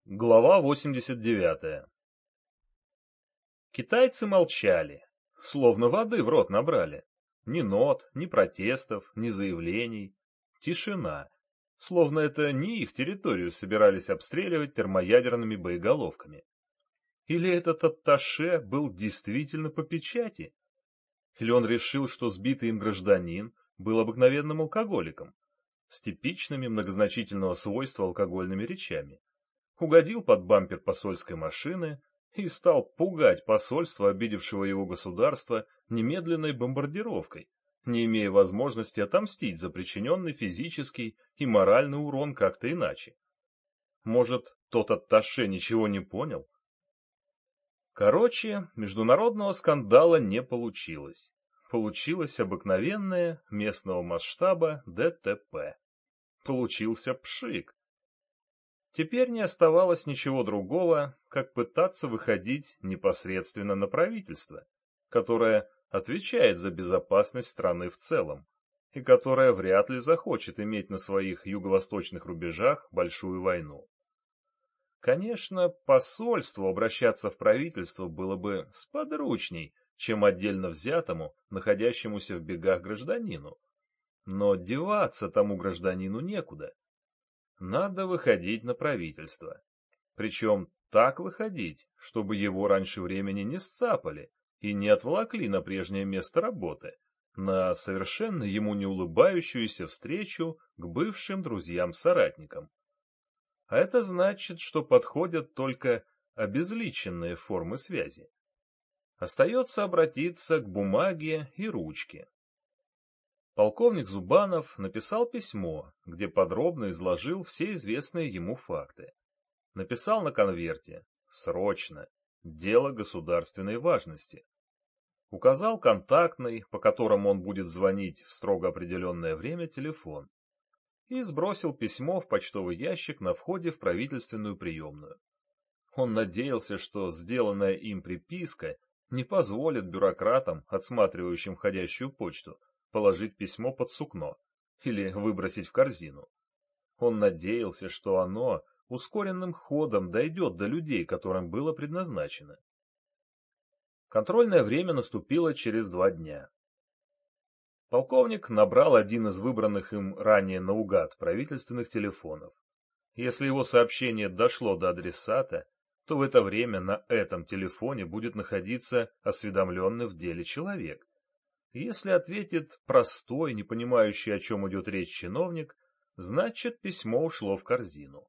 Глава 89. Китайцы молчали, словно воды в рот набрали. Ни нот, ни протестов, ни заявлений. Тишина. Словно это не их территорию собирались обстреливать термоядерными боеголовками. Или этот атташе был действительно по печати? Или он решил, что сбитый им гражданин был обыкновенным алкоголиком, с типичными многозначительного свойства алкогольными речами? Угодил под бампер посольской машины и стал пугать посольство, обидевшего его государство, немедленной бомбардировкой, не имея возможности отомстить за причиненный физический и моральный урон как-то иначе. Может, тот атташе ничего не понял? Короче, международного скандала не получилось. Получилось обыкновенное, местного масштаба ДТП. Получился пшик. Теперь не оставалось ничего другого, как пытаться выходить непосредственно на правительство, которое отвечает за безопасность страны в целом, и которое вряд ли захочет иметь на своих юго-восточных рубежах большую войну. Конечно, посольству обращаться в правительство было бы сподручней, чем отдельно взятому, находящемуся в бегах гражданину. Но деваться тому гражданину некуда. Надо выходить на правительство. Причем так выходить, чтобы его раньше времени не сцапали и не отволокли на прежнее место работы, на совершенно ему не улыбающуюся встречу к бывшим друзьям-соратникам. А это значит, что подходят только обезличенные формы связи. Остается обратиться к бумаге и ручке. Полковник Зубанов написал письмо, где подробно изложил все известные ему факты. Написал на конверте «Срочно. Дело государственной важности». Указал контактный, по которому он будет звонить в строго определенное время, телефон. И сбросил письмо в почтовый ящик на входе в правительственную приемную. Он надеялся, что сделанная им приписка не позволит бюрократам, отсматривающим входящую почту, положить письмо под сукно или выбросить в корзину. Он надеялся, что оно ускоренным ходом дойдет до людей, которым было предназначено. Контрольное время наступило через 2 дня. Полковник набрал один из выбранных им ранее наугад правительственных телефонов. Если его сообщение дошло до адресата, то в это время на этом телефоне будет находиться осведомленный в деле человек. Если ответит простой, не понимающий, о чем идет речь чиновник, значит, письмо ушло в корзину.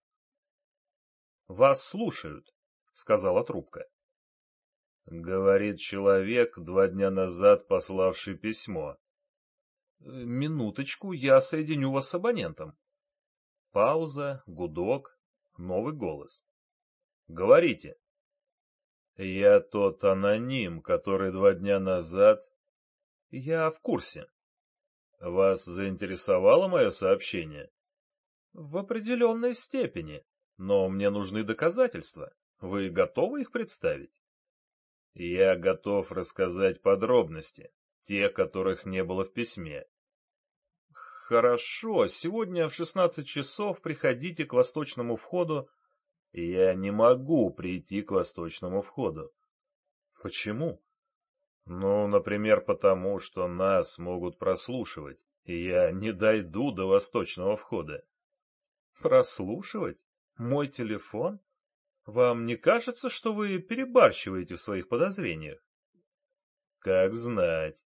«Вас слушают», — сказала трубка. Говорит человек, 2 дня назад пославший письмо. «Минуточку, я соединю вас с абонентом». Пауза, гудок, новый голос. «Говорите». «Я тот аноним, который 2 дня назад...» «Я в курсе». «Вас заинтересовало мое сообщение?» «В определенной степени, но мне нужны доказательства. Вы готовы их представить?» «Я готов рассказать подробности, те, которых не было в письме». «Хорошо, сегодня в 16 часов приходите к восточному входу». «Я не могу прийти к восточному входу». «Почему?» «Ну, например, потому, что нас могут прослушивать, и я не дойду до восточного входа». «Прослушивать? Мой телефон? Вам не кажется, что вы перебарщиваете в своих подозрениях?» «Как знать».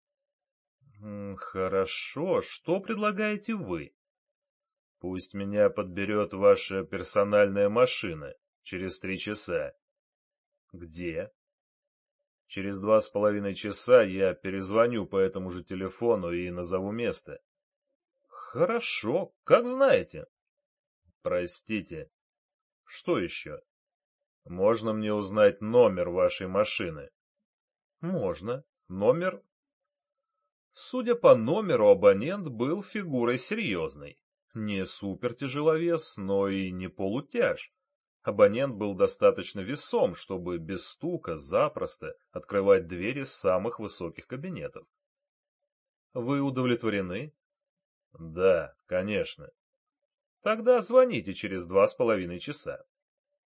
«Хорошо, что предлагаете вы?» «Пусть меня подберет ваша персональная машина через 3 часа». «Где?» «Через 2,5 часа я перезвоню по этому же телефону и назову место». «Хорошо, как знаете». «Простите». «Что еще?» «Можно мне узнать номер вашей машины?» «Можно. Номер...» Судя по номеру, абонент был фигурой серьезной. Не супертяжеловес, но и не полутяж. Абонент был достаточно весом, чтобы без стука запросто открывать двери самых высоких кабинетов. Вы удовлетворены? Да, конечно. Тогда звоните через 2,5 часа.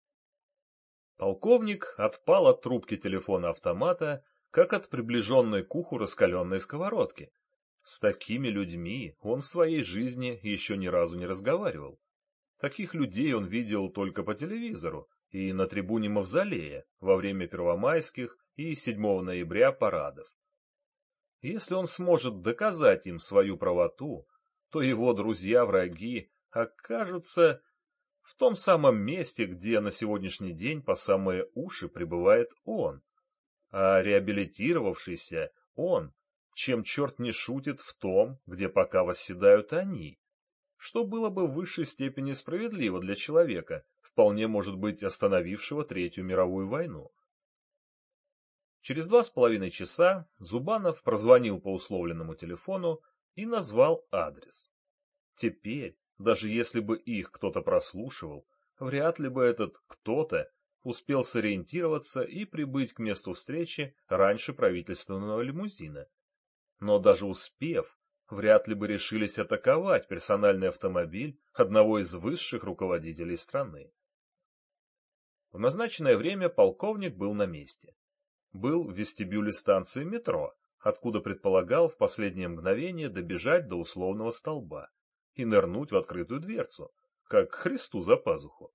Полковник отпал от трубки телефона-автомата, как от приближенной к уху раскаленной сковородки. С такими людьми он в своей жизни еще ни разу не разговаривал. Таких людей он видел только по телевизору и на трибуне Мавзолея во время первомайских и 7 ноября парадов. Если он сможет доказать им свою правоту, то его друзья-враги окажутся в том самом месте, где на сегодняшний день по самые уши пребывает он, а реабилитировавшийся он, чем черт не шутит, в том, где пока восседают они, что было бы в высшей степени справедливо для человека, вполне может быть остановившего Третью мировую войну. Через 2,5 часа Зубанов прозвонил по условленному телефону и назвал адрес. Теперь, даже если бы их кто-то прослушивал, вряд ли бы этот кто-то успел сориентироваться и прибыть к месту встречи раньше правительственного лимузина. Но даже успев, вряд ли бы решились атаковать персональный автомобиль одного из высших руководителей страны. В назначенное время полковник был на месте. Был в вестибюле станции метро, откуда предполагал в последнее мгновение добежать до условного столба и нырнуть в открытую дверцу, как Христу за пазуху.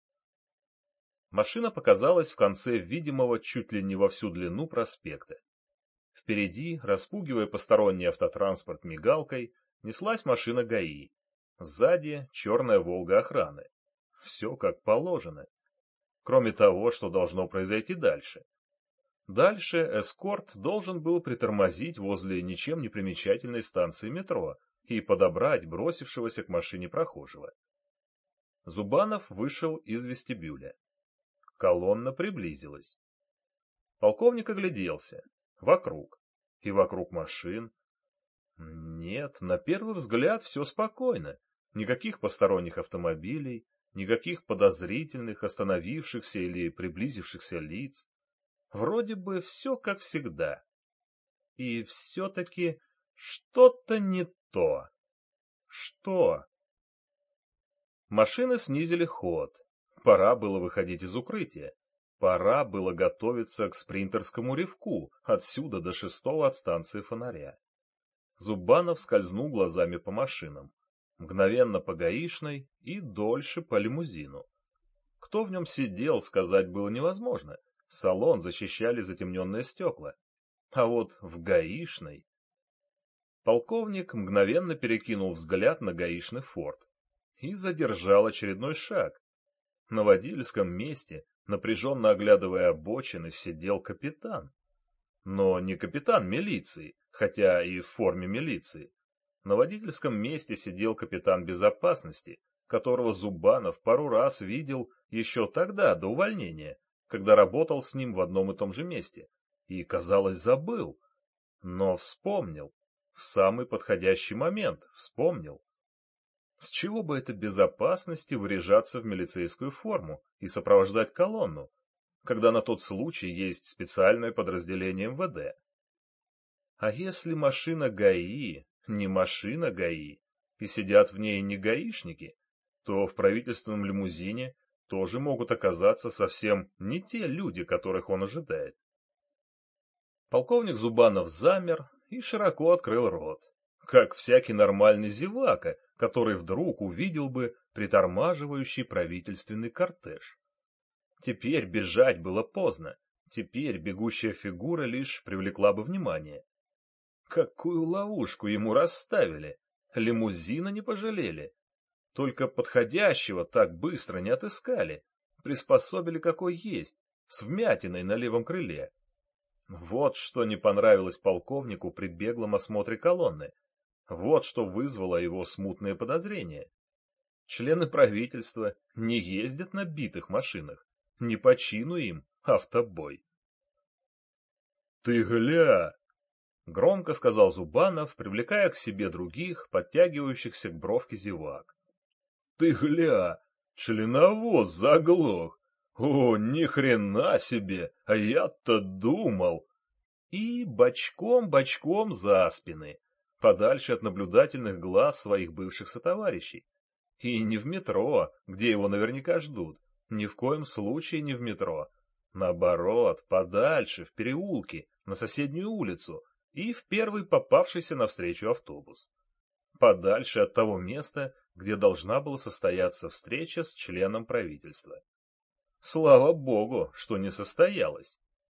Машина показалась в конце видимого чуть ли не во всю длину проспекта. Впереди, распугивая посторонний автотранспорт мигалкой, неслась машина ГАИ. Сзади черная «Волга» охраны. Все как положено. Кроме того, что должно произойти дальше. Дальше эскорт должен был притормозить возле ничем не примечательной станции метро и подобрать бросившегося к машине прохожего. Зубанов вышел из вестибюля. Колонна приблизилась. Полковник огляделся. Вокруг. И вокруг машин. Нет, на первый взгляд все спокойно. Никаких посторонних автомобилей, никаких подозрительных, остановившихся или приблизившихся лиц. Вроде бы все как всегда. И все-таки что-то не то. Что? Машины снизили ход. Пора было выходить из укрытия. Пора было готовиться к спринтерскому рывку отсюда до 6-го от станции фонаря. Зубанов скользнул глазами по машинам. Мгновенно по гаишной и дольше по лимузину. Кто в нем сидел, сказать было невозможно. Салон защищали затемненные стекла. А вот в гаишной... Полковник мгновенно перекинул взгляд на гаишный форт и задержал очередной шаг. На водительском месте, напряженно оглядывая обочины, сидел капитан. Но не капитан милиции, хотя и в форме милиции. На водительском месте сидел капитан безопасности, которого Зубанов пару раз видел еще тогда, до увольнения, когда работал с ним в одном и том же месте, и, казалось, забыл. Но вспомнил. В самый подходящий момент вспомнил. С чего бы это безопасности выряжаться в милицейскую форму и сопровождать колонну, когда на тот случай есть специальное подразделение МВД? А если машина ГАИ не машина ГАИ, и сидят в ней не гаишники, то в правительственном лимузине тоже могут оказаться совсем не те люди, которых он ожидает. Полковник Зубанов замер и широко открыл рот, как всякий нормальный зевака, который вдруг увидел бы притормаживающий правительственный кортеж. Теперь бежать было поздно, теперь бегущая фигура лишь привлекла бы внимание. Какую ловушку ему расставили, лимузина не пожалели. Только подходящего так быстро не отыскали, приспособили какой есть, с вмятиной на левом крыле. Вот что не понравилось полковнику при беглом осмотре колонны. Вот что вызвало его смутные подозрения. Члены правительства не ездят на битых машинах, не по чину им автобой. — Ты гля! — громко сказал Зубанов, привлекая к себе других, подтягивающихся к бровке зевак. — Ты гля! Членовоз заглох! О, ни хрена себе! А я-то думал! И бочком-бочком за спины, подальше от наблюдательных глаз своих бывших сотоварищей. И не в метро, где его наверняка ждут, Ни в коем случае не в метро. Наоборот, подальше, в переулке, на соседнюю улицу и в первый попавшийся навстречу автобус. Подальше от того места, где должна была состояться встреча с членом правительства. Слава богу, что не состоялась.